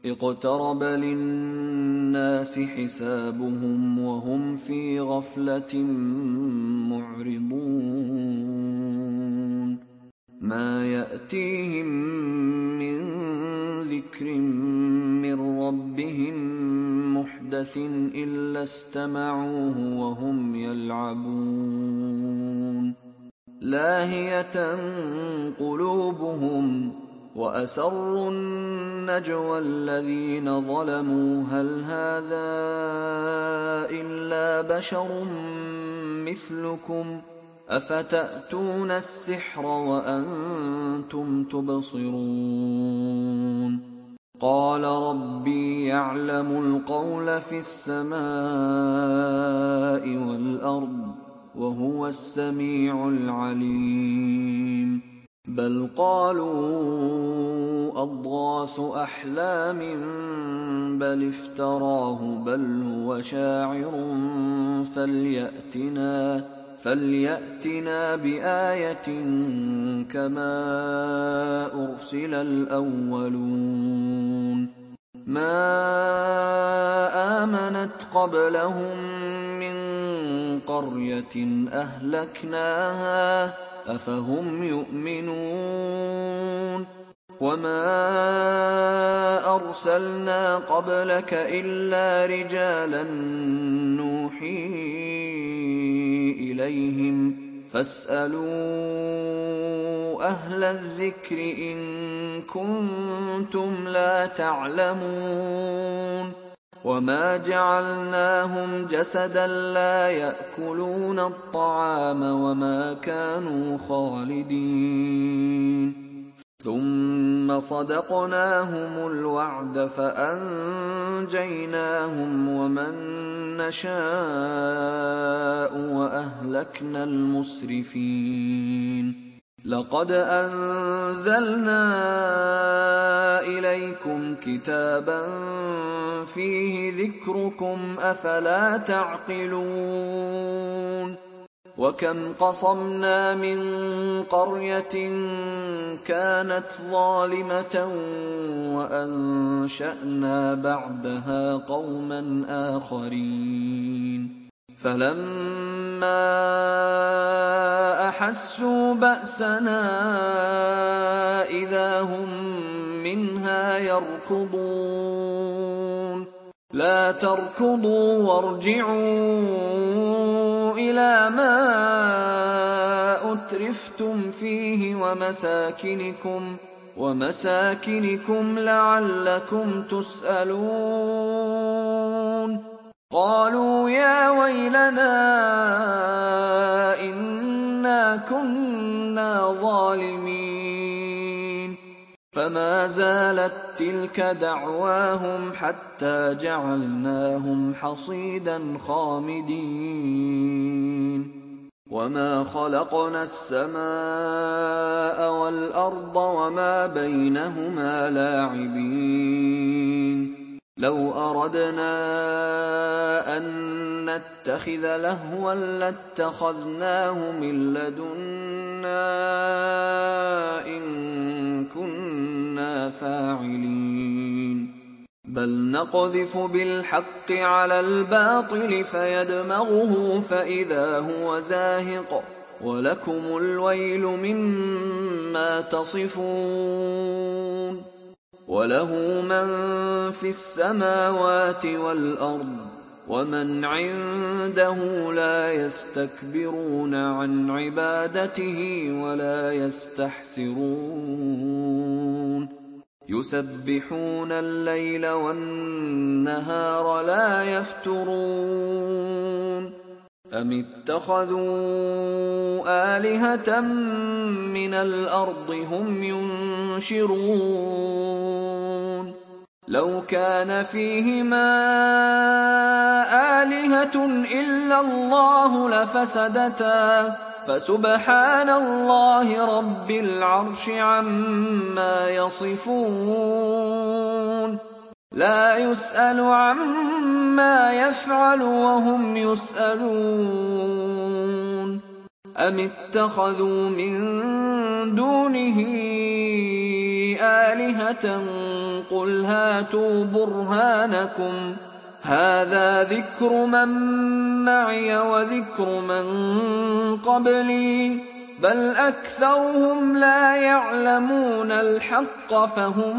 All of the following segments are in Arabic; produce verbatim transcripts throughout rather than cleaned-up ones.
اقترب للناس حسابهم وهم في غفلة معرضون ما يأتيهم من ذكر من ربهم محدث إلا استمعوه وهم يلعبون لاهية قلوبهم وأسروا النجوى الذين ظلموا هل هذا إلا بشر مثلكم أفتأتون السحر وأنتم تبصرون قال ربي يعلم القول في السماء والأرض وهو السميع العليم بل قالوا أضغاث أحلام بل افتراه بل هو شاعر فليأتنا فليأتنا بآية كما أرسل الأولون ما آمنت قبلهم من قرية أهلكناها أفهم يؤمنون وما أرسلنا قبلك إلا رجالا نوحي إليهم فاسألوا أهل الذكر إن كنتم لا تعلمون وما جعلناهم جسدا لا يأكلون الطعام وما كانوا خالدين ثم صدقناهم الوعد فأنجيناهم ومن نشاء وأهلكنا المسرفين لقد أنزلنا إليكم كتابا فيه ذكركم أفلا تعقلون وكم قصمنا من قرية كانت ظالمة وأنشأنا بعدها قوما آخرين فلما أحسوا بأسنا إذا هم منها يركضون لا تركضوا وارجعوا إلى ما أترفتم فيه ومساكنكم ومساكنكم لعلكم تسألون قالوا يا ويلنا إنا كنا ظالمين فما زالت تلك دعواهم حتى جعلناهم حصيدا خامدين وما خلقنا السماء والأرض وما بينهما لاعبين لو أردنا أن نتخذ لهوا لاتخذناه من لدنا إن كنا فاعلين بل نقذف بالحق على الباطل فيدمغه فإذا هو زاهق ولكم الويل مما تصفون وله من في السماوات والأرض ومن عنده لا يستكبرون عن عبادته ولا يستحسرون يسبحون الليل والنهار لا يفترون أم اتخذوا آلهة من الأرض هم ينشرون لو كان فيهما آلهة إلا الله لفسدتا فسبحان الله رب العرش عما يصفون لا يسأل عما يفعل وهم يسألون أم اتخذوا من دونه آلهة قل هاتوا برهانكم هذا ذكر من معي وذكر من قبلي بل أكثرهم لا يعلمون الحق فهم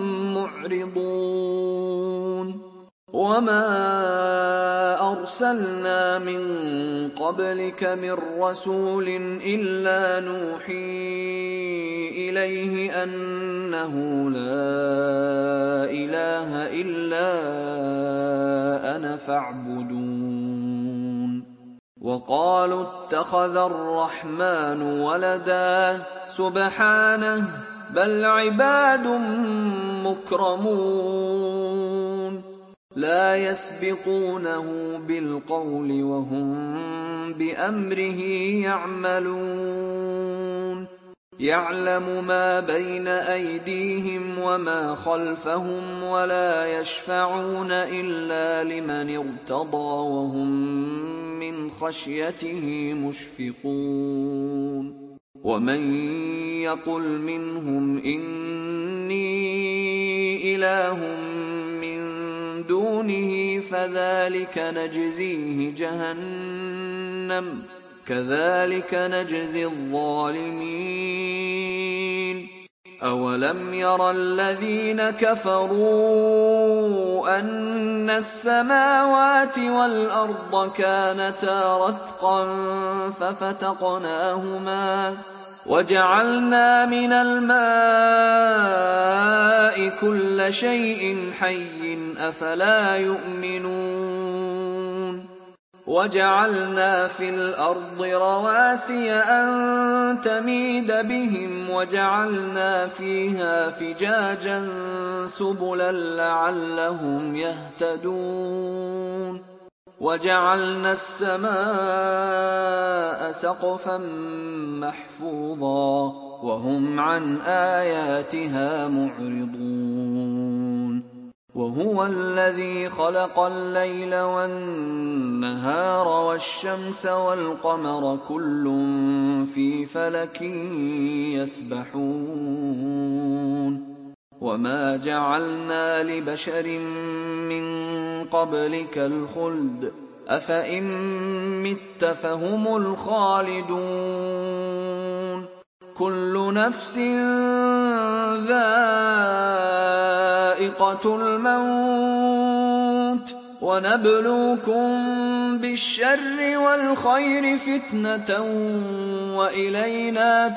معرضون وما أرسلنا من قبلك من رسول إلا نوحي إليه أنه لا إله إلا أنا فاعبدون وقالوا اتخذ الرحمن ولدا سبحانه بل عباد مكرمون لا يسبقونه بالقول وهم بأمره يعملون يعلم ما بين أيديهم وما خلفهم ولا يشفعون إلا لمن ارتضى وهم من خشيته مشفقون ومن يقل منهم إني إله من دونه فذلك نجزيه جهنم كذلك نجزي الظالمين أولم ير الذين كفروا أن السماوات والأرض كانتا رتقا ففتقناهما وجعلنا من الماء كل شيء حي أفلا يؤمنون وجعلنا في الأرض رواسي أن تميد بهم وجعلنا فيها فجاجا سبلا لعلهم يهتدون وجعلنا السماء سقفا محفوظا وهم عن آياتها معرضون وهو الذي خلق الليل والنهار والشمس والقمر كل في فلك يسبحون وما جعلنا لبشر من قبلك الخلد أفإن مت فهم الخالدون كل نفس ذائقة الموت ونبلوكم بالشر والخير فتنة وإلينا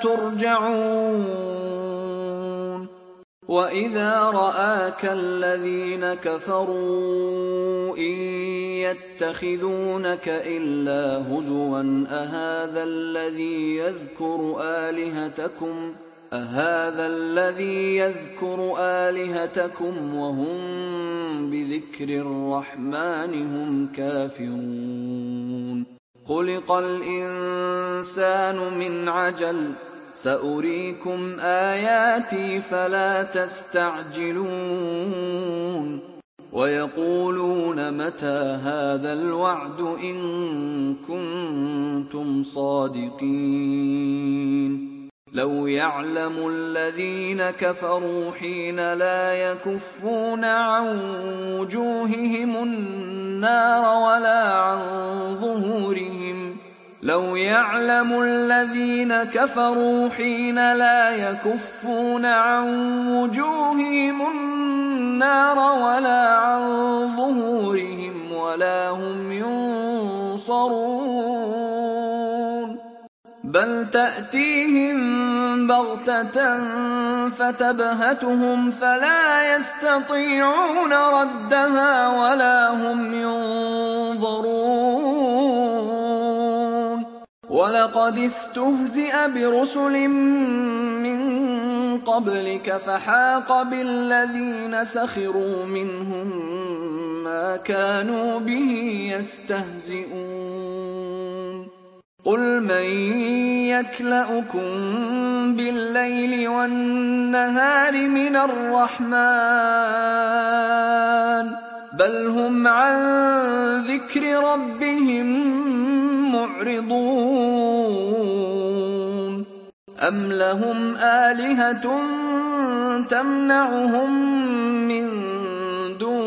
ترجعون وإذا رآك الذين كفروا إن يتخذونك إلا هزوا أهذا الذي يذكر آلهتكم أهذا الذي يذكر آلهتكم وهم بذكر الرحمن هم كافرون خلق الإنسان من عجل سأريكم آياتي فلا تستعجلون ويقولون متى هذا الوعد إن كنتم صادقين لو يعلم الذين كفروا حين لا يكفون عن وجوههم النار ولا عن ظهورهم لو يعلم الذين كفروا حين لا يكفون عن وجوههم النار ولا عن ظهورهم ولا هم ينصرون بل تأتيهم بغتة فتبهتهم فلا يستطيعون ردها ولا هم ينظرون ولقد استهزئ برسل من قبلك فحاق بالذين سخروا منهم ما كانوا به يستهزئون قل من يكلؤكم بالليل والنهار من الرحمن بل هم عن ذكر ربهم معرضون أم لهم آلهة تمنعهم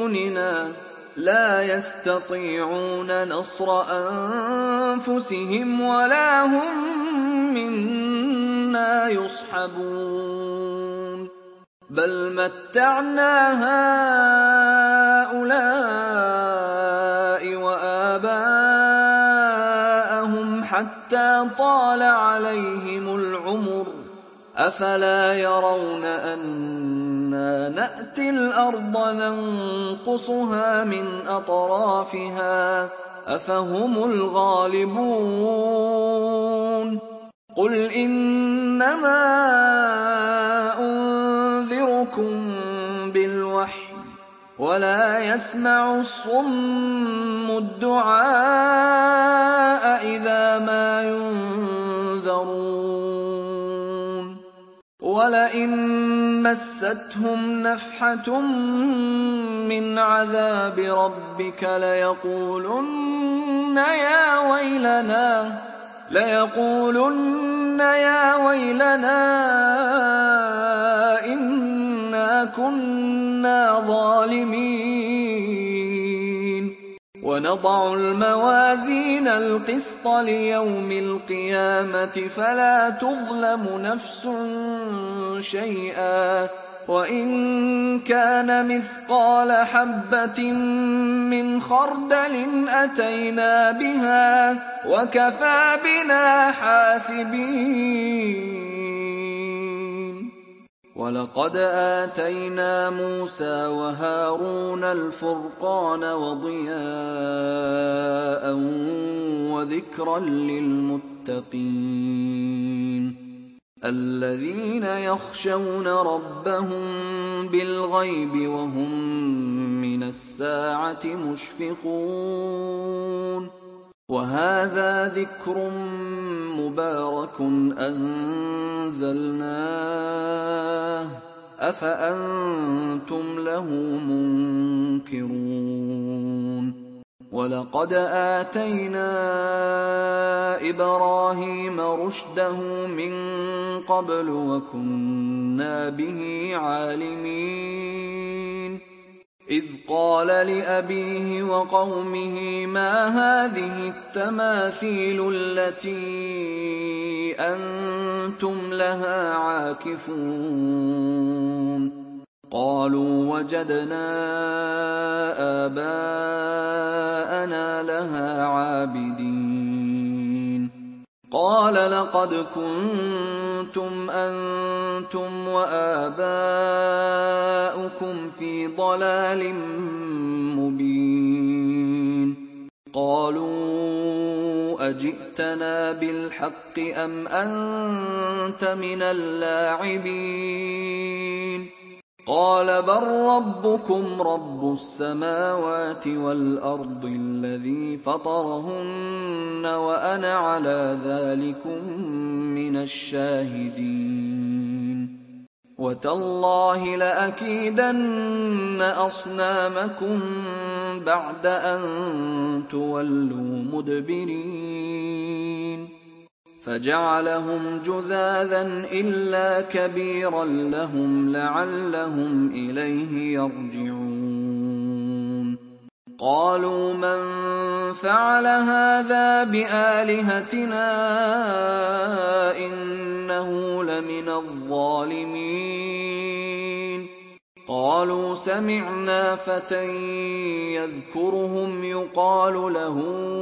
دوننا لا يستطيعون نصر أنفسهم ولا هم منا يصحبون بل متعنا هؤلاء وآباءهم حتى طال عليهم العمر أفلا يرون أنا نأتي الأرض ننقصها من أطرافها أفهم الغالبون قل إنما أنذركم بالوحي ولا يسمع الصم الدعاء إذا ما ينذرون ولئن مستهم نفحة من عذاب ربك ليقولن يا ويلنا ليقولن يا ويلنا إنا كنا ظالمين ونضع الموازين القسط ليوم القيامة فلا تظلم نفس شيئا وإن كان مثقال حبة من خردل أتينا بها وكفى بنا حاسبين ولقد آتينا موسى وهارون الفرقان وضياء وذكرا للمتقين الذين يخشون ربهم بالغيب وهم من الساعة مشفقون وهذا ذكر مبارك أنزلناه أفأنتم له منكرون ولقد آتينا إبراهيم رشده من قبل وكنا به عالمين إذ قال لأبيه وقومه ما هذه التماثيل التي أنتم لها عاكفون قالوا وجدنا آباءنا لها عابدين قال لقد كنتم أنتم وآباؤكم في ضلال مبين قالوا أجئتنا بالحق أم أنت من اللاعبين قال بل ربكم رب السماوات والأرض الذي فطرهن وأنا على ذلكم من الشاهدين وتالله لأكيدن أصنامكم بعد أن تولوا مدبرين فجعلهم جذاذا إلا كبيرا لهم لعلهم إليه يرجعون قالوا من فعل هذا بآلهتنا إنه لمن الظالمين قالوا سمعنا فتى يذكرهم يقال له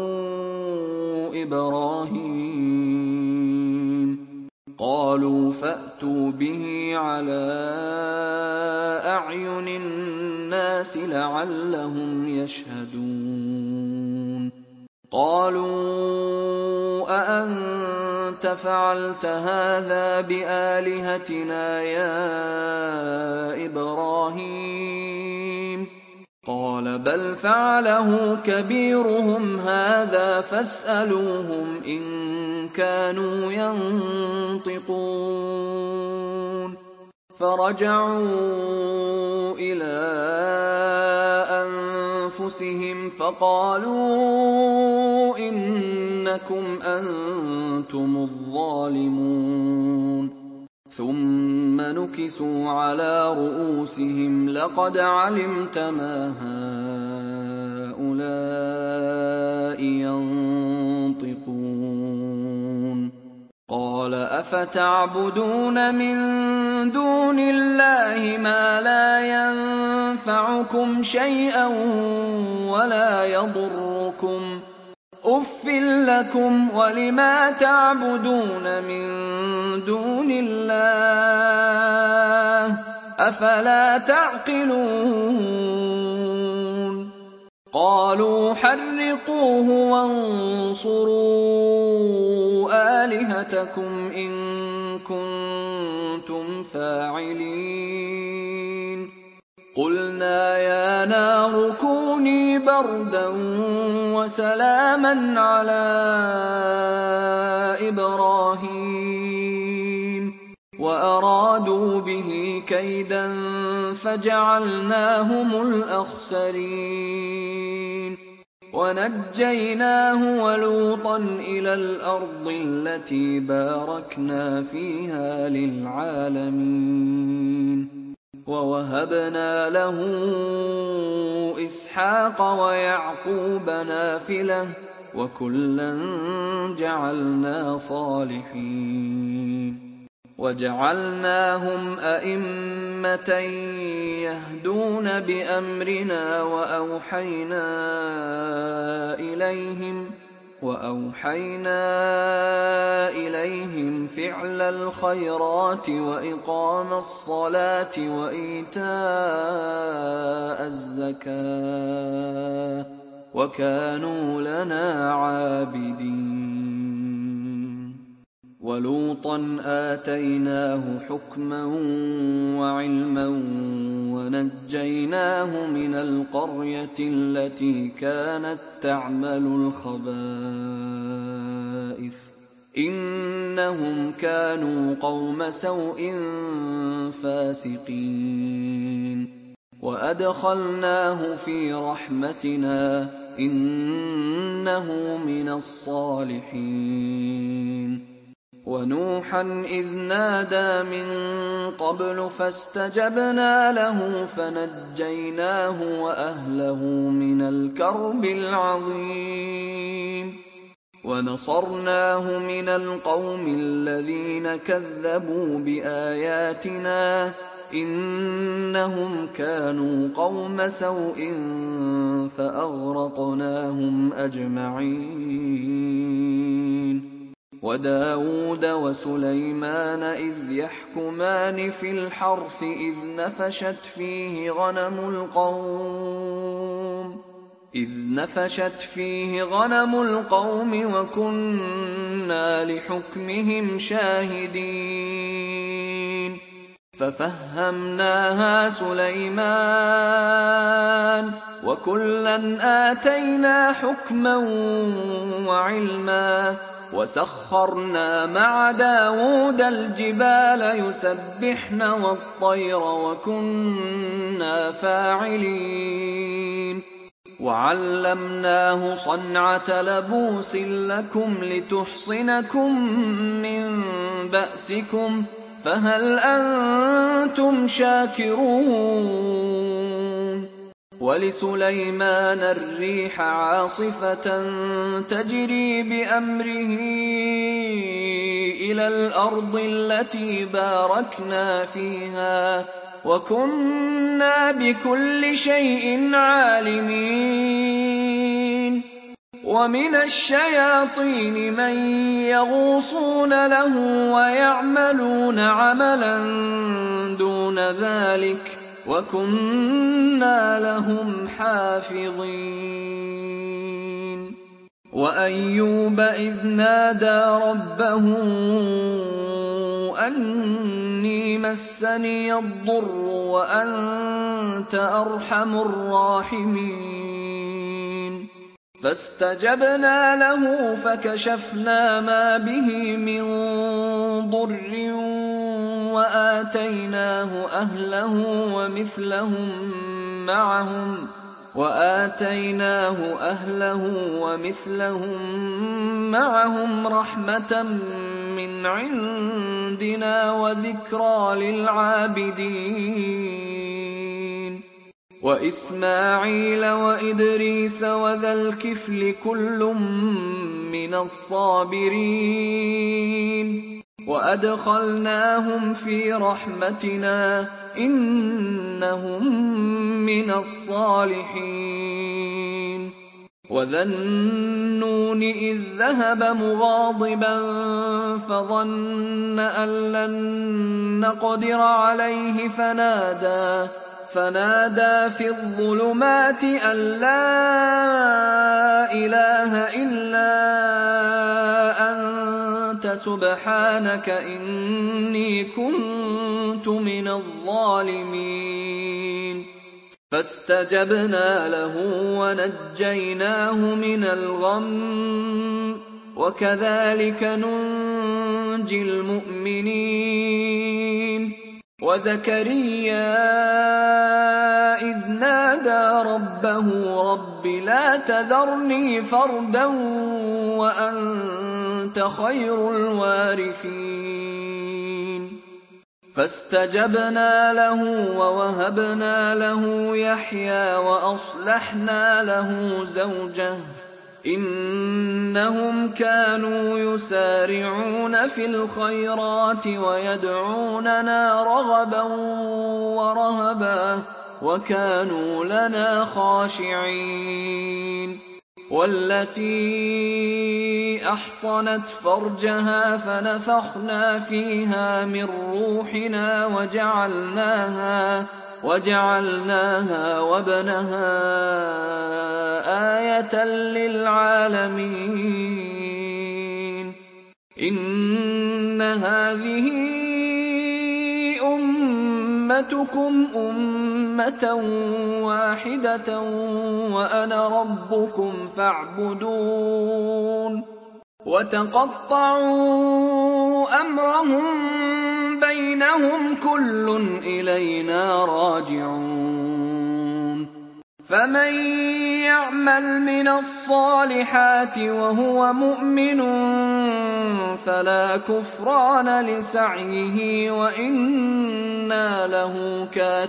إبراهيم قالوا فأتوا به على أعين الناس لعلهم يشهدون قالوا أأنت فعلت هذا بآلهتنا يا إبراهيم قال بل فعله كبيرهم هذا فاسألوهم إن كانوا ينطقون فرجعوا إلى أنفسهم فقالوا إنكم أنتم الظالمون ثم نكسوا على رؤوسهم لقد علمت ما هؤلاء ينطقون قال أفتعبدون من دون الله ما لا ينفعكم شيئا ولا يضركم أف لكم ولما تعبدون من دون الله أفلا تعقلون قالوا حرقوه وانصروا آلهتكم إن كنتم فاعلين قلنا يا نار كوني بردا وسلاما على إبراهيم وأرادوا به كيدا فجعلناهم الأخسرين ونجيناه ولوطا إلى الأرض التي باركنا فيها للعالمين ووهبنا له إسحاق ويعقوب نافلة وكلا جعلنا صالحين وجعلناهم أئمة يهدون بأمرنا وأوحينا إليهم وأوحينا إليهم فعل الخيرات وإقام الصلاة وإيتاء الزكاة وكانوا لنا عابدين ولوطا آتيناه حكما وعلما ونجيناه من القرية التي كانت تعمل الخبائث إنهم كانوا قوم سوء فاسقين وأدخلناه في رحمتنا إنه من الصالحين ونوحا إذ نادى من قبل فاستجبنا له فنجيناه وأهله من الكرب العظيم ونصرناه من القوم الذين كذبوا بآياتنا إنهم كانوا قوم سوء فأغرقناهم أجمعين وداود وسليمان إذ يحكمان في الحرث إذ نفشت فيه غنم القوم إذ نفشت فيه غنم القوم وكنا لحكمهم شاهدين ففهمناها سليمان وكلا آتينا حكما وعلما وسخرنا مع داود الجبال يسبحن والطير وكنا فاعلين وعلمناه صنعة لبوس لكم لتحصنكم من بأسكم فهل أنتم شاكرون ولسليمان الريح عاصفة تجري بأمره إلى الأرض التي باركنا فيها وكنا بكل شيء عالمين ومن الشياطين من يغوصون له ويعملون عملا دون ذلك وكنا لهم حافظين وأيوب إذ نادى ربه أني مسني الضر وأنت أرحم الراحمين فاستجبنا له فكشفنا ما به من ضر وآتيناه أهله ومثلهم معهم وآتيناه أهله ومثلهم معهم رحمة من عندنا وذكرى للعابدين وإسماعيل وإدريس وذا الكفل كل من الصابرين وأدخلناهم في رحمتنا إنهم من الصالحين وذا النون إذ ذهب مغاضبا فظن أن لن نقدر عليه فنادى فنادى في الظلمات أن لا إله إلا أنت سبحانك إني كنت من الظالمين فاستجبنا له ونجيناه من الغم وكذلك ننجي المؤمنين وزكريا إذ نادى ربه رب لا تذرني فردا وأنت خير الوارثين فاستجبنا له ووهبنا له يحيى وأصلحنا له زوجه إنهم كانوا يسارعون في الخيرات ويدعوننا رغبا ورهبا وكانوا لنا خاشعين والتي أحصنت فرجها فنفخنا فيها من روحنا وجعلناها وجعلناها وابنها آية للعالمين إن هذه أمتكم أمة واحدة وأنا ربكم فاعبدون وتقطعوا أمرهم بينهم كل إلينا راجعون فمن يعمل من الصالحات وهو مؤمن فلا كفران لسعيه وإنا له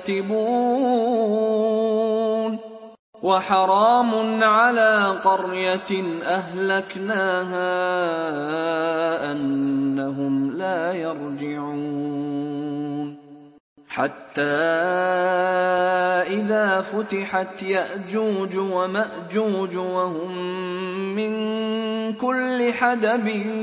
كاتبون وحرام على قرية أهلكناها أنهم لا يرجعون حتى إذا فتحت يأجوج ومأجوج وهم من كل حدب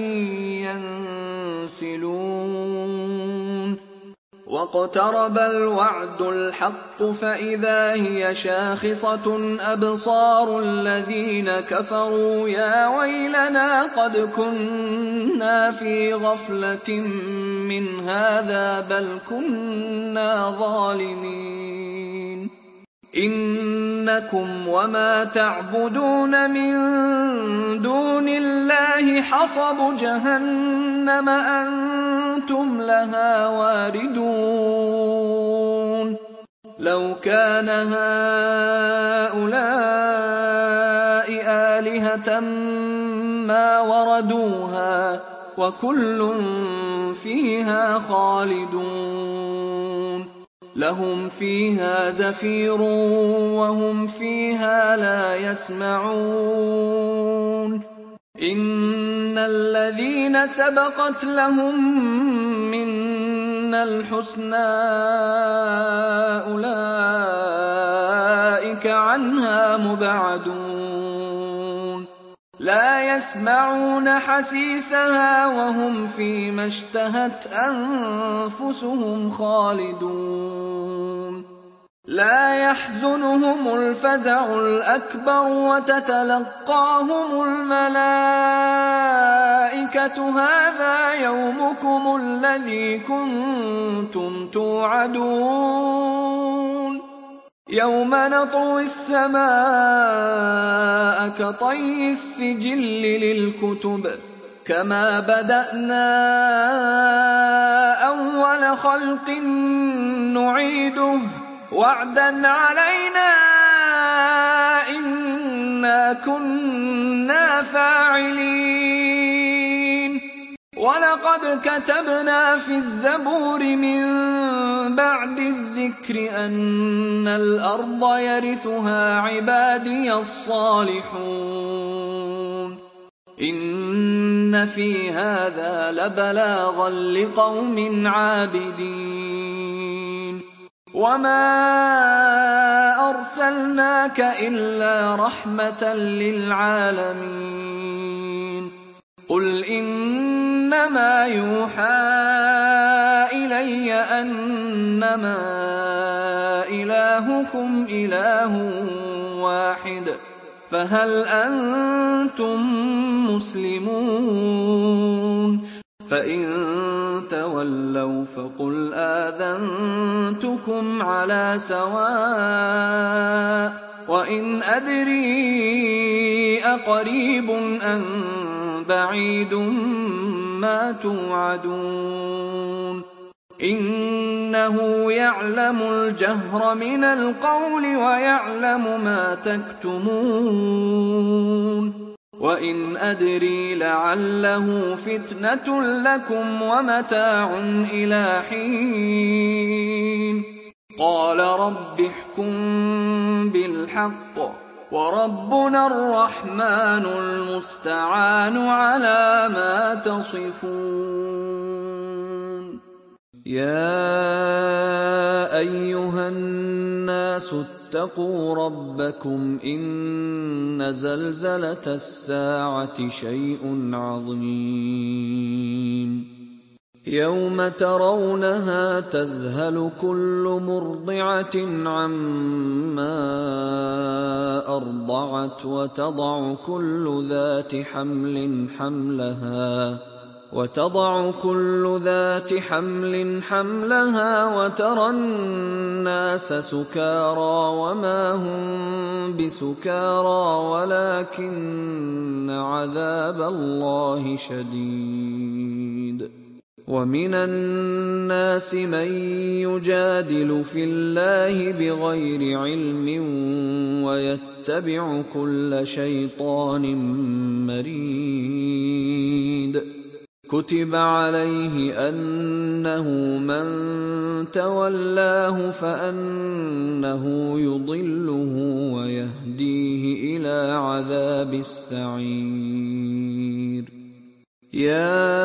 ينسلون واقترب الوعد الحق فإذا هي شاخصة أبصار الذين كفروا يا ويلنا قد كنا في غفلة من هذا بل كنا ظالمين إنكم وما تعبدون من دون الله حصب جهنم أنتم لها واردون لو كان هؤلاء آلهة ما وردوها وكل فيها خالدون لهم فيها زفير وهم فيها لا يسمعون إن الذين سبقت لهم منا الحسنى أولئك عنها مبعدون لا يسمعون حسيسها وهم فيما اشتهت أنفسهم خالدون لا يحزنهم الفزع الأكبر وتتلقاهم الملائكة هذا يومكم الذي كنتم توعدون يوم نطوي السماء كطي السجل للكتب كما بدأنا أول خلق نعيده وعدا علينا كنا فاعلين ولقد كتبنا في الزبور من بعد الذكر أن الأرض يرثها عبادي الصالحون إن في هذا لبلاغا لقوم عابدين وما أرسلناك إلا رحمة للعالمين قل إنما يوحى إلي أنما إلهكم إله واحد فهل أنتم مسلمون فإن تولوا فقل آذنتكم على سواء وإن أدري أقريب أم بعيد ما توعدون إنه يعلم الجهر من القول ويعلم ما تكتمون وإن أدري لعله فتنة لكم ومتاع إلى حين قال رب احكم بالحق وربنا الرحمن المستعان على ما تصفون يا أيها الناس اتقوا ربكم إن زلزلة الساعة شيء عظيم يوم ترونها تذهل كل مرضعة عما أرضعت وتضع كل ذات حمل حملها وتضع كل ذات حمل حملها وترى الناس سكارى وما هم بسكارى ولكن عذاب الله شديد ومن الناس من يجادل في الله بغير علم ويتبع كل شيطان مريد كتب عليه أنه من تولاه فأنه يضله ويهديه إلى عذاب السعير يا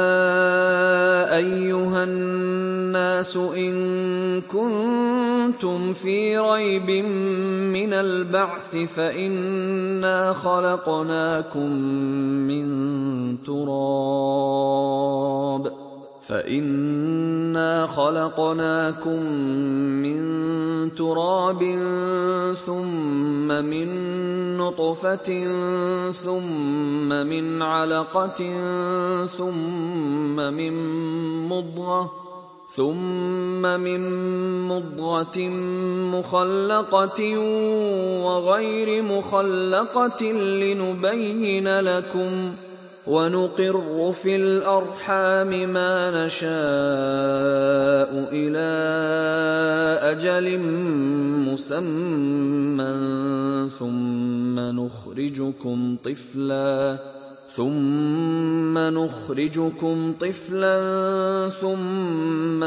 أيها الناس إن كنتم في ريب من البعث فإنا خلقناكم من تراب فإنا خلقناكم من تراب ثم من نطفة ثم من علقة ثم من مضغة ثم من مضغة مخلقة وغير مخلقة لنبين لكم ونقر في الأرحام ما نشاء إلى أجل مسمى ثم نخرجكم طفلا ثم نخرجكم طفلا ثم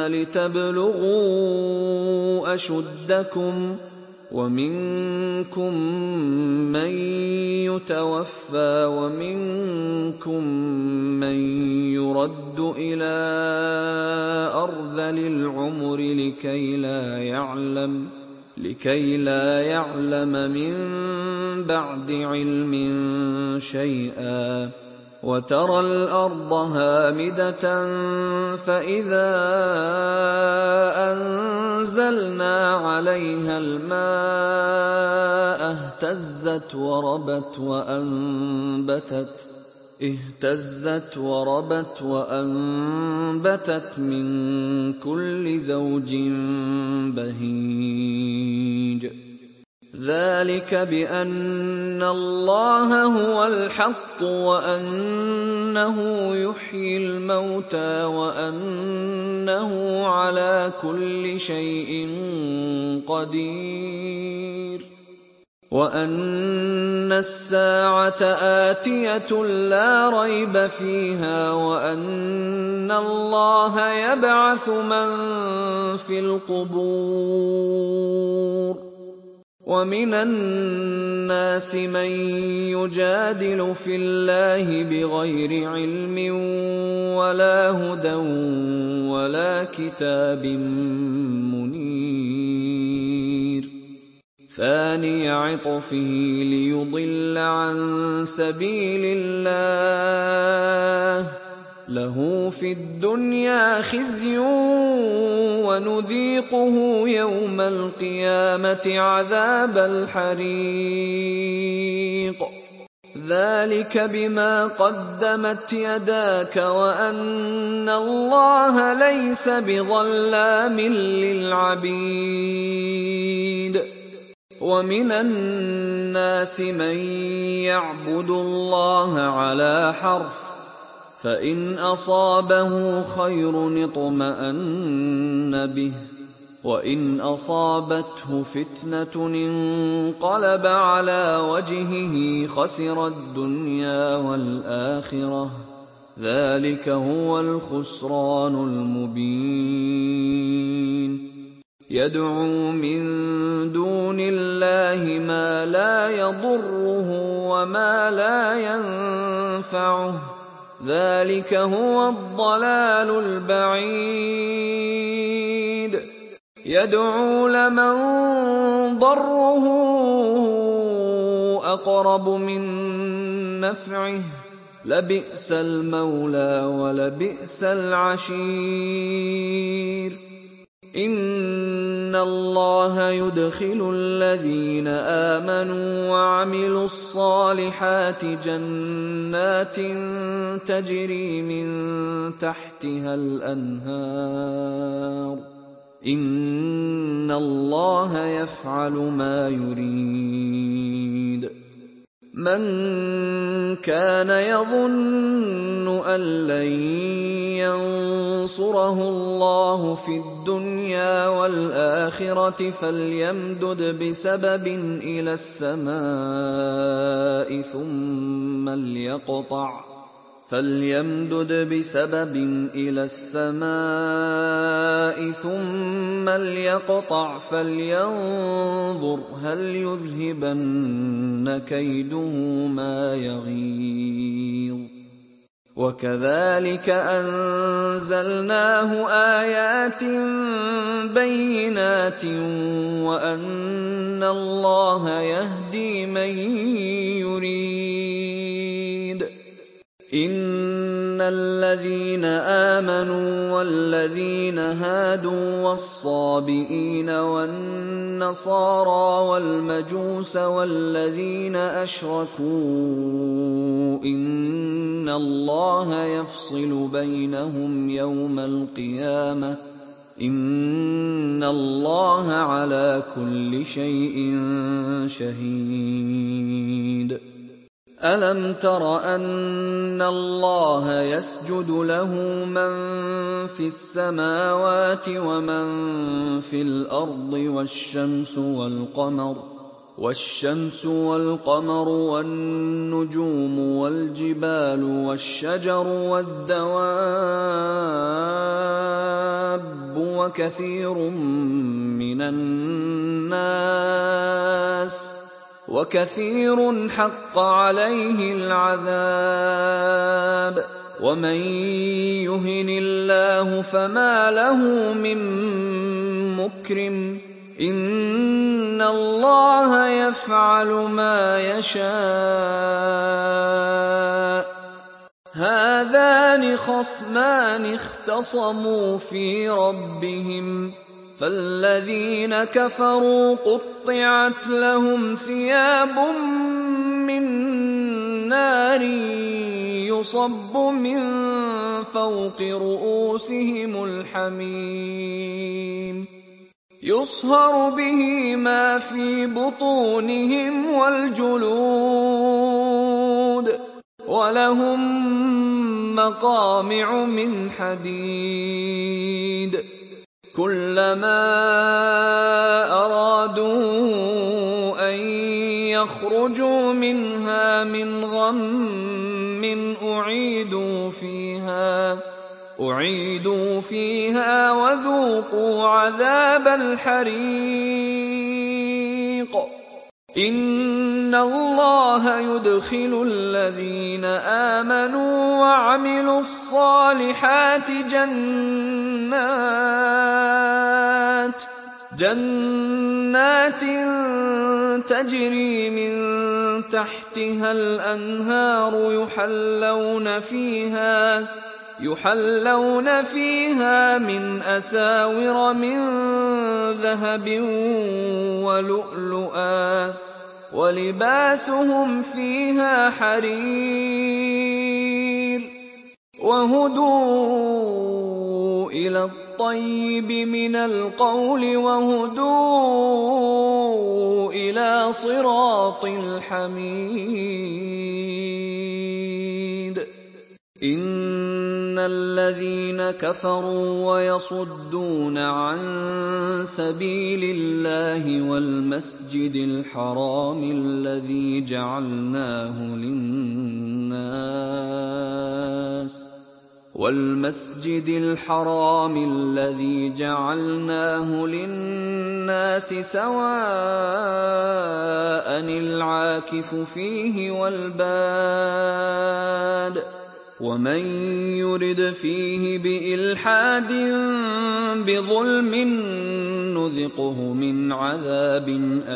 لتبلغوا أشدكم ومنكم من يتوفى ومنكم من يرد إلى أرذل العمر لكي لا يعلم لكي لا يعلم من بعد علم شيئا وترى الأرض هامدة فإذا أنزلنا عليها الماء اهتزت وربت وأنبتت اهتزت وربت وأنبتت من كل زوج بهيج ذلك بأن الله هو الحق وأنه يحيي الموتى وأنه على كل شيء قدير وأن الساعة آتية لا ريب فيها وأن الله يبعث من في القبور. ومن الناس من يجادل في الله بغير علم ولا هدى ولا كتاب منير ثاني عطفه ليضل عن سبيل الله له في الدنيا خزي ونذيقه يوم القيامة عذاب الحريق ذلك بما قدمت يداك وأن الله ليس بظلام للعبيد. ومن الناس من يعبد الله على حرف فإن أصابه خير اطمأن به وإن أصابته فتنة انقلب على وجهه خسر الدنيا والآخرة ذلك هو الخسران المبين. يدعو من دون الله ما لا يضره وما لا ينفعه ذلك هو الضلال البعيد. يدعو لمن ضره أقرب من نفعه لبئس المولى ولبئس العشير. إن الله يدخل الذين آمنوا وعملوا الصالحات جنات تجري من تحتها الأنهار إن الله يفعل ما يريد. من كان يظن أن لن ينصره الله في الدنيا والآخرة فليمدد بسبب إلى السماء ثم ليقطع فليمدد بسبب إلى السماء ثم ليقطع فلينظر هل يذهبن كيده ما يغيظ. وكذلك أنزلناه آيات بينات وأن الله يهدي من يريد. إن الذين آمنوا والذين هادوا والصابئين والنصارى والمجوس والذين أشركوا إن الله يفصل بينهم يوم القيامة إن الله على كل شيء شهيد. ألم تر أن الله يسجد له من في السماوات ومن في الأرض والشمس والقمر والشمس والقمر والنجوم والجبال والشجر والدواب وكثير من الناس وكثير حق عليه العذاب ومن يهن الله فما له من مكرم إن الله يفعل ما يشاء. هذان خصمان اختصموا في ربهم فالذين كفروا قطعت لهم ثياب من نار يصب من فوق رؤوسهم الحميم يصهر به ما في بطونهم والجلود ولهم مقامع من حديد كلما أرادوا أن ليخرجوا منها من غم أعيدوا فيها أعيدوا فيها وذوقوا عذاب الحريق إن الله يدخل الذين آمنوا وعملوا الصالحات جنات جنات تجري من تحتها الأنهار يحلون فيها يحلون فيها من أساور من ذهب ولؤلؤا ولباسهم فيها حرير وهدوا إلى الطيب من القول وهدوا إلى صراط الحميد إن الذين كفروا ويصدون عن سبيل الله والمسجد الحرام الذي جعلناه للناس والمسجد الحرام الذي جعلناه للناس سواء العاكف فيه والباد ومن يرد فيه بإلحاد بظلم نذقه من عذاب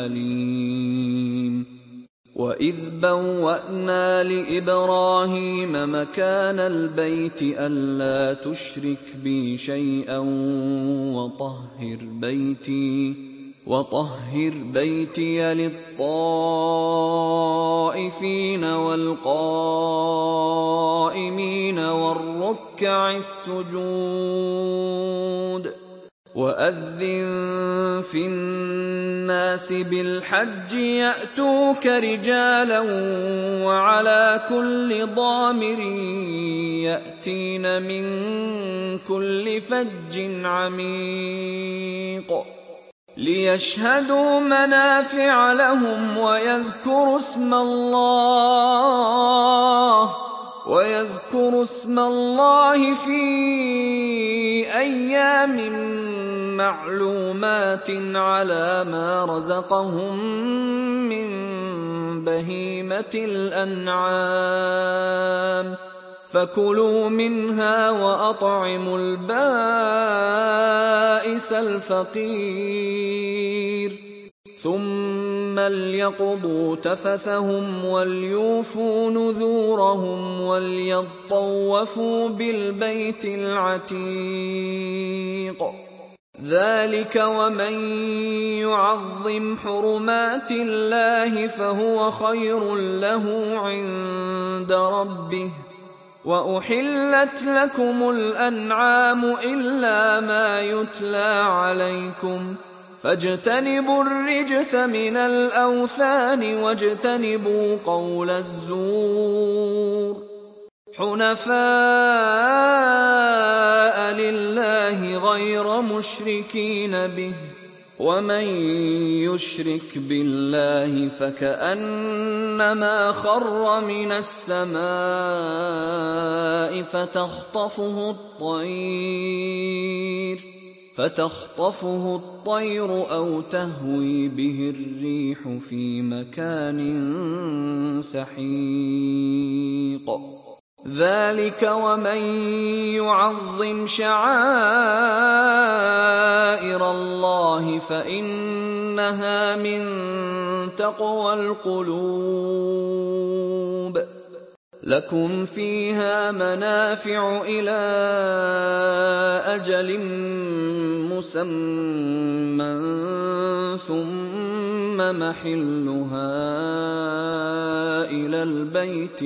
أليم وإذ بوأنا لإبراهيم مكان البيت ألا تشرك بي شيئا وطهر بيتي وطهر بيتي للطائفين والقائمين والركع السجود وأذن في الناس بالحج يأتوك رجالا وعلى كل ضامر يأتين من كل فج عميق ليشهدوا منافع لهم ويذكروا اسم الله ويذكروا اسم الله في أيام معلومات على ما رزقهم من بهيمة الأنعام فكلوا منها وأطعموا البائس الفقير ثم ليقضوا تفثهم وليوفوا نذورهم وليطوفوا بالبيت العتيق ذلك ومن يعظم حرمات الله فهو خير له عند ربه وأحلت لكم الأنعام إلا ما يتلى عليكم فاجتنبوا الرجس من الأوثان واجتنبوا قول الزور حنفاء لله غير مشركين به ومن يشرك بالله فكأنما خر من السماء فتخطفه الطير فتخطفه الطير أو تهوي به الريح في مكان سحيق ذلك ومن يعظم شعائر الله فإنها من تقوى القلوب لكم فيها منافع إلى أجل مسمى ثم محلها إلى البيت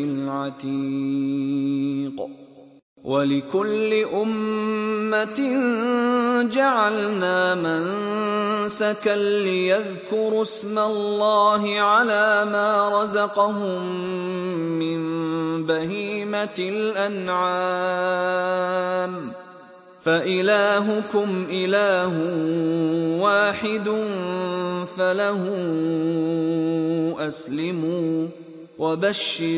العتيق ولكل أمة جعلنا منسكا ليذكروا اسم الله على ما رزقهم من بهيمة الأنعام فإلهكم إله واحد فله أسلموا وبشر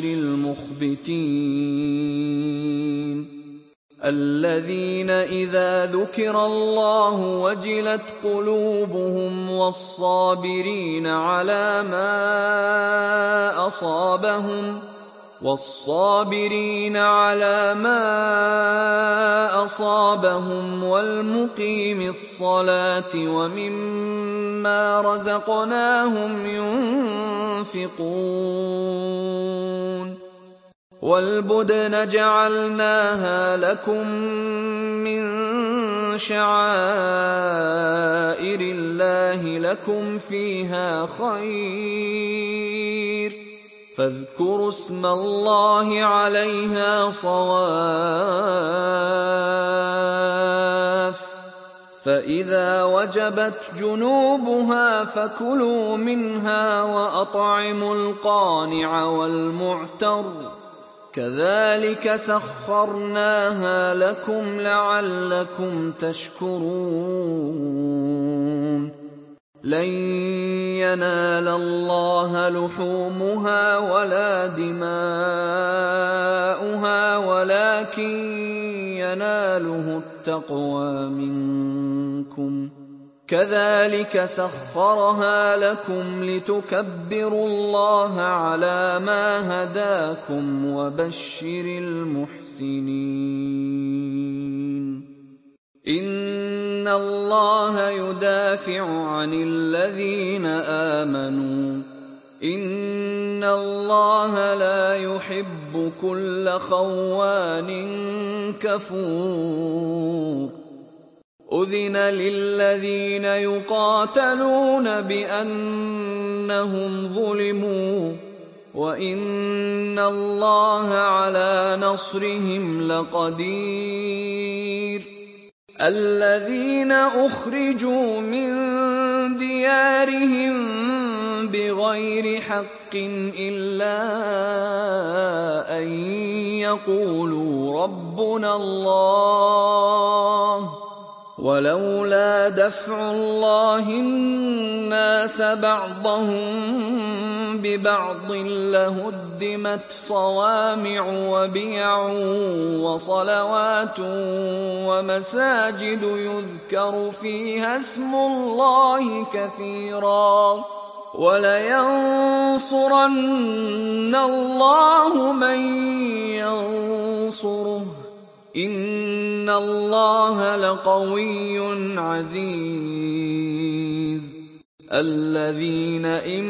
المخبتين الذين إذا ذكر الله وجلت قلوبهم والصابرين على ما أصابهم والصابرين على ما أصابهم والمقيم الصلاة ومما رزقناهم ينفقون والبدن جعلناها لكم من شعائر الله لكم فيها خير فاذكروا اسم الله عليها صواف فإذا وجبت جنوبها فكلوا منها وأطعموا القانع والمعتر كذلك سخرناها لكم لعلكم تشكرون لن ينال الله لحومها ولا دماؤها ولكن يناله التقوى منكم كذلك سخرها لكم لتكبروا الله على ما هداكم وبشر المحسنين إن الله يدافع عن الذين آمنوا إن الله لا يحب كل خوان كفور أذن للذين يقاتلون بأنهم ظلموا وإن الله على نصرهم لقدير الذين أخرجوا من ديارهم بغير حق إلا أن يقولوا ربنا الله ولولا دفع الله الناس بعضهم ببعض لهدمت صوامع وبيع وصلوات ومساجد يذكر فيها اسم الله كثيرا ولينصرن الله من ينصره إن الله لقوي عزيز الذين إن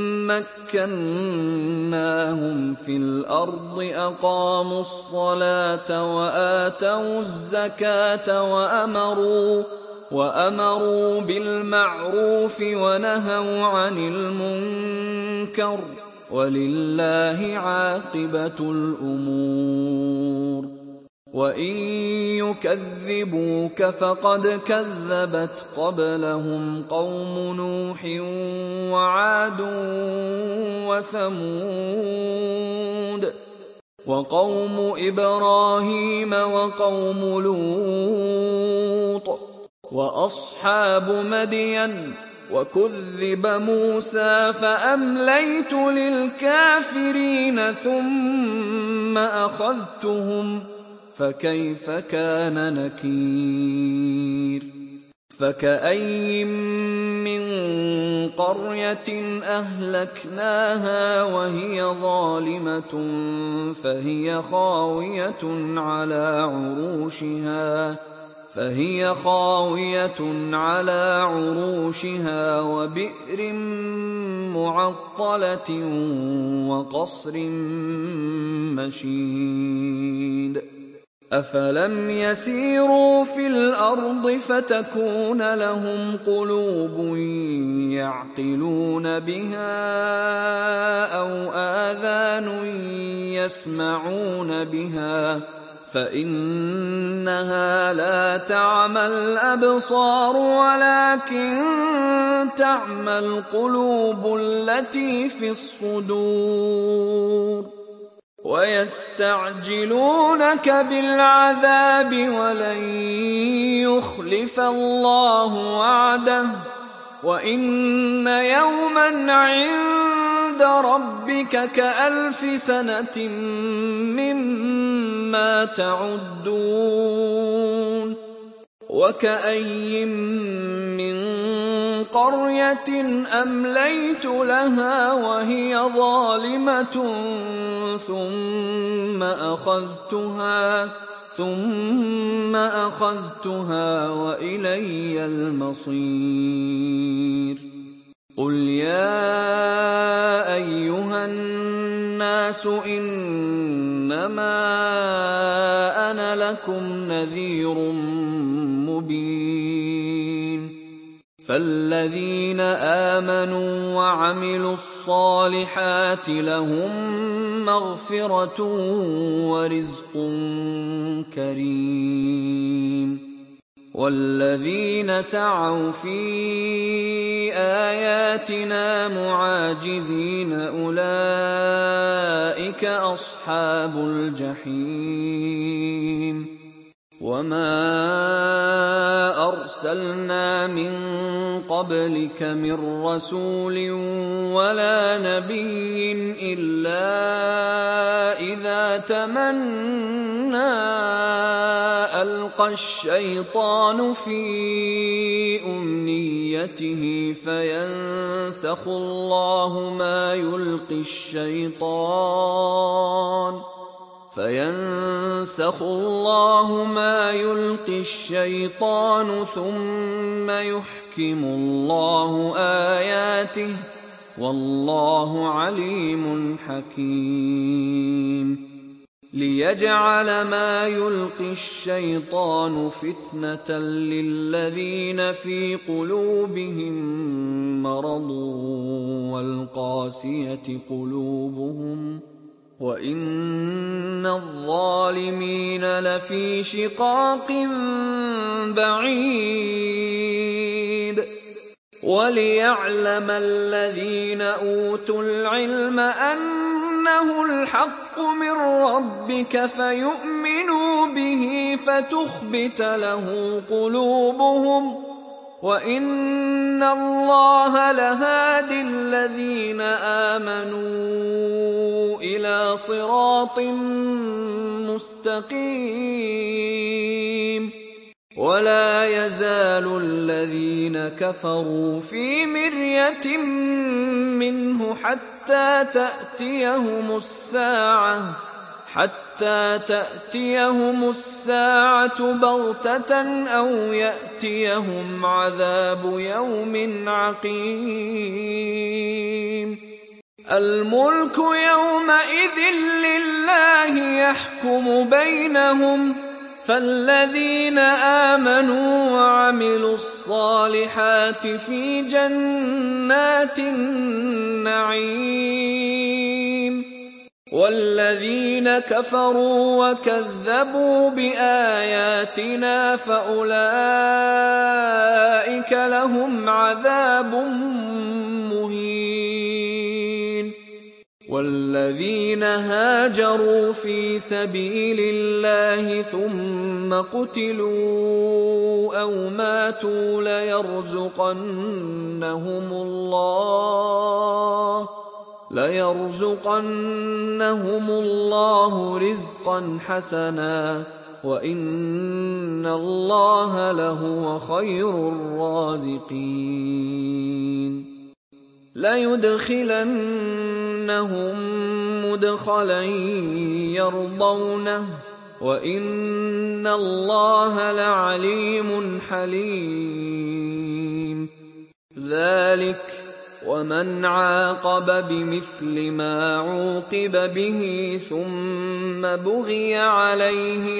مكناهم في الأرض أقاموا الصلاة وآتوا الزكاة وأمروا وأمروا بالمعروف ونهوا عن المنكر ولله عاقبة الأمور وإن يكذبوك فقد كذبت قبلهم قوم نوح وعاد وثمود وقوم إبراهيم وقوم لوط وأصحاب مدين وكذب موسى فأمليت للكافرين ثم أخذتهم فكيف كان نكير فكأي من قرية أهلكناها وهي ظالمة فهي خاوية على عروشها فهي خاوية على عروشها وبئر معطلة وقصر مشيد أفلم يسيروا في الأرض فتكون لهم قلوب يعقلون بها أو آذان يسمعون بها فإنها لا تعمى الأبصار ولكن تعمى القلوب التي في الصدور ويستعجلونك بالعذاب ولن يخلف الله وعده وإن يوما عند ربك كألف سنة مما تعدون وكأي من قرية أمليت لها وهي ظالمة ثم أخذتها ثم أخذتها وإلي المصير قل يا أيها الناس إنما أنا لكم نذير مبين فالذين آمنوا وعملوا الصالحات لهم مغفرة ورزق كريم والذين سعوا في آياتنا معاجزين أولئك أصحاب الجحيم وما أرسلنا من قبلك من رسول ولا نبي إلا إذا تمنى ألقى الشيطان في أمنيته فينسخ الله ما يلقي الشيطان فينسخ الله ما يلقي الشيطان ثم يحكم الله آياته والله عليم حكيم ليجعل ما يلقي الشيطان فتنة للذين في قلوبهم مرض والقاسية قلوبهم وإن الظالمين لفي شقاق بعيد وليعلم الذين أوتوا العلم أنه الحق من ربك فيؤمنوا به فتخبت له قلوبهم وإن الله لهادي الذين آمنوا إلى صراط مستقيم ولا يزال الذين كفروا في مرية منه حتى تأتيهم الساعة حتى تأتيهم الساعة بغتة أو يأتيهم عذاب يوم عقيم الملك يومئذ لله يحكم بينهم فالذين آمنوا وعملوا الصالحات في جنات النعيم والذين كفروا وكذبوا بآياتنا فأولئك لهم عذاب مهين والذين هاجروا في سبيل الله ثم قتلوا أو ماتوا ليرزقنهم الله ليرزقنهم الله رزقا حسنا وإن الله لهو خير الرازقين ليدخلنهم مدخلا يرضونه وإن الله لعليم حليم ذلك ومن عاقب بمثل ما عوقب به ثم بغي عليه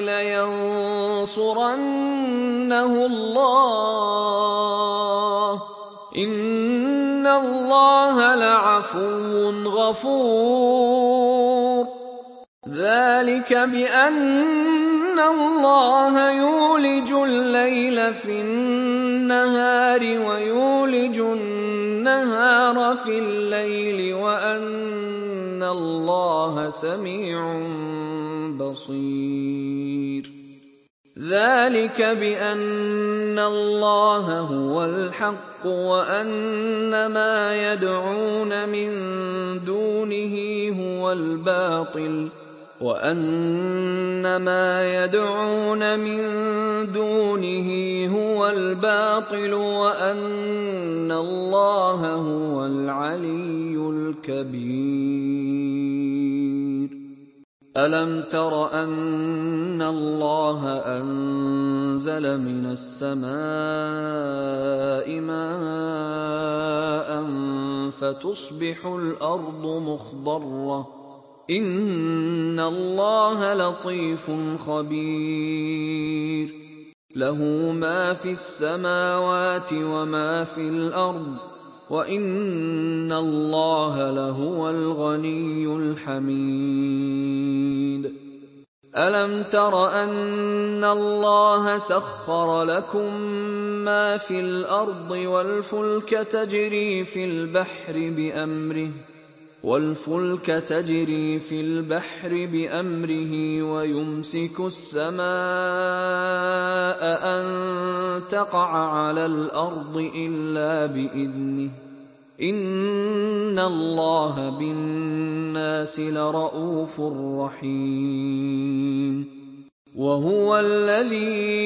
لينصرنه الله إن الله لعفو غفور ذلك بأن الله يولج الليل في النهار ويولج النهار في الليل وأن الله سميع بصير. ذلك بأن الله هو الحق وأن ما يدعون من دونه هو الباطل وأن ما يدعون من دونه هو الباطل وأن الله هو العلي الكبير. ألم تر أن الله أنزل من السماء ماء فتصبح الأرض مخضرة إن الله لطيف خبير. له ما في السماوات وما في الأرض وإن الله لهو الغني الحميد. ألم تر أن الله سخر لكم ما في الأرض والفلك تجري في البحر بأمره والفلك تجري في البحر بأمره ويمسك السماء أن تقع على الأرض إلا بإذنه إن الله بالناس لرءوف رحيم. وهو الذي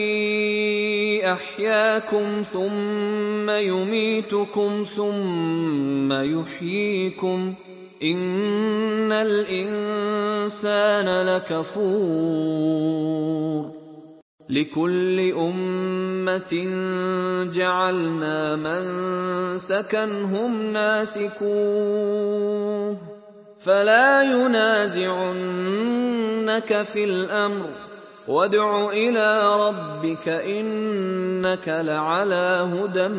أحياكم ثم يميتكم ثم يحييكم إن الإنسان لكفور. لكل أمة جعلنا منسكا هم ناسكوه فلا ينازعنك في الأمر وادع إلى ربك إنك لعلى هدى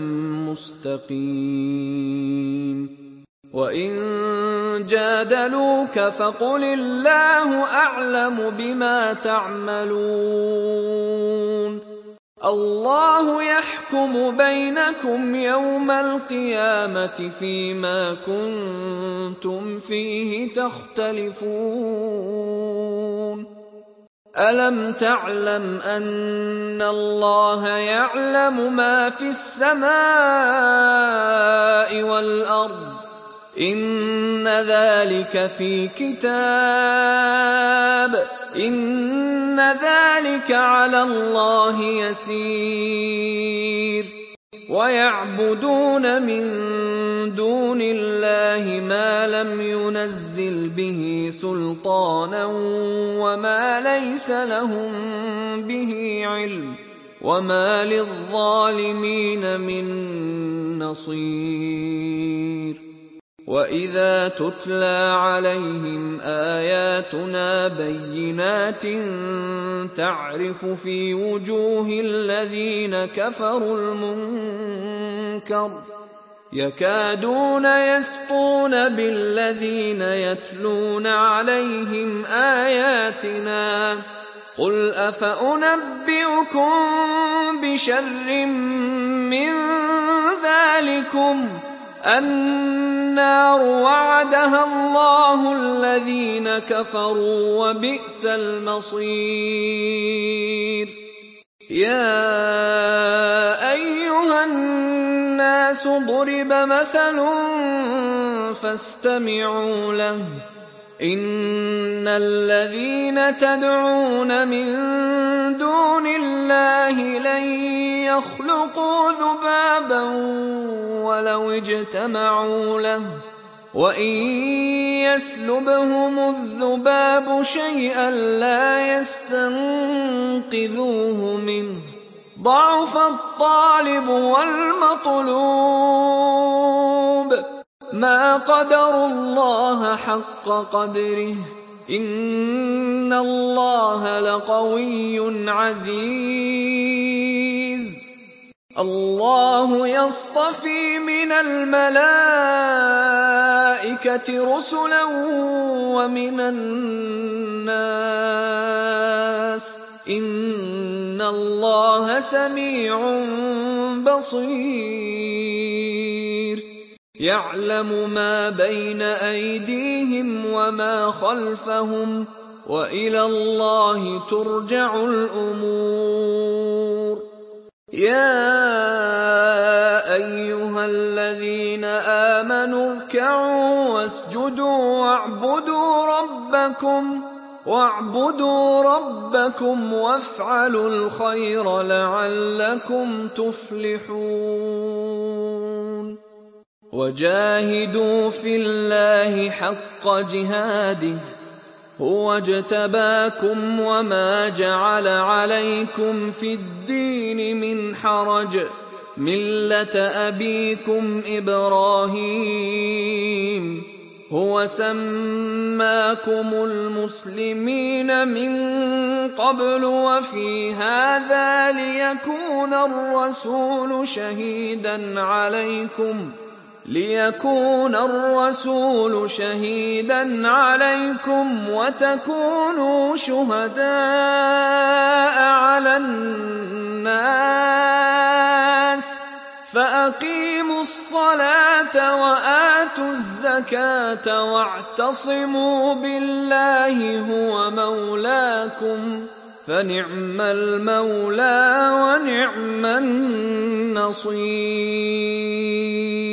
مستقيم. وإن جادلوك فقل الله أعلم بما تعملون الله يحكم بينكم يوم القيامة فيما كنتم فيه تختلفون. ألم تعلم أن الله يعلم ما في السماء والأرض إن ذلك في كتاب إن ذلك على الله يسير. ويعبدون من دون الله ما لم ينزل به سلطانا وما ليس لهم به علم وما للظالمين من نصير. وإذا تتلى عليهم آياتنا بينات تعرف في وجوه الذين كفروا المنكر يكادون يسطون بالذين يتلون عليهم آياتنا قل أفأنبئكم بشر من ذلكم النار وعدها الله الذين كفروا وبئس المصير. يا أيها الناس ضرب مثل فاستمعوا له إن الذين تدعون من دون الله لن يخلقوا ذبابا ولو اجتمعوا له وإن يسلبهم الذباب شيئا لا يستنقذوه منه ضعف الطالب والمطلوب ما قدروا الله حق قدره إن الله لقوي عزيز. الله يصطفي من الملائكة رسلا ومن الناس إن الله سميع بصير. يعلم ما بين أيديهم وما خلفهم وإلى الله ترجع الأمور. يا أيها الذين آمنوا اركعوا واسجدوا واعبدوا ربكم واعبدوا ربكم وافعلوا الخير لعلكم تفلحون. وجاهدوا في الله حق جهاده هو اجتباكم وما جعل عليكم في الدين من حرج ملة أبيكم إبراهيم هو سماكم المسلمين من قبل وفي هذا ليكون الرسول شهيدا عليكم ليكون الرسول شهيدا عليكم وتكونوا شهداء على الناس فأقيموا الصلاة وآتوا الزكاة واعتصموا بالله هو مولاكم فنعم المولى ونعم النصير.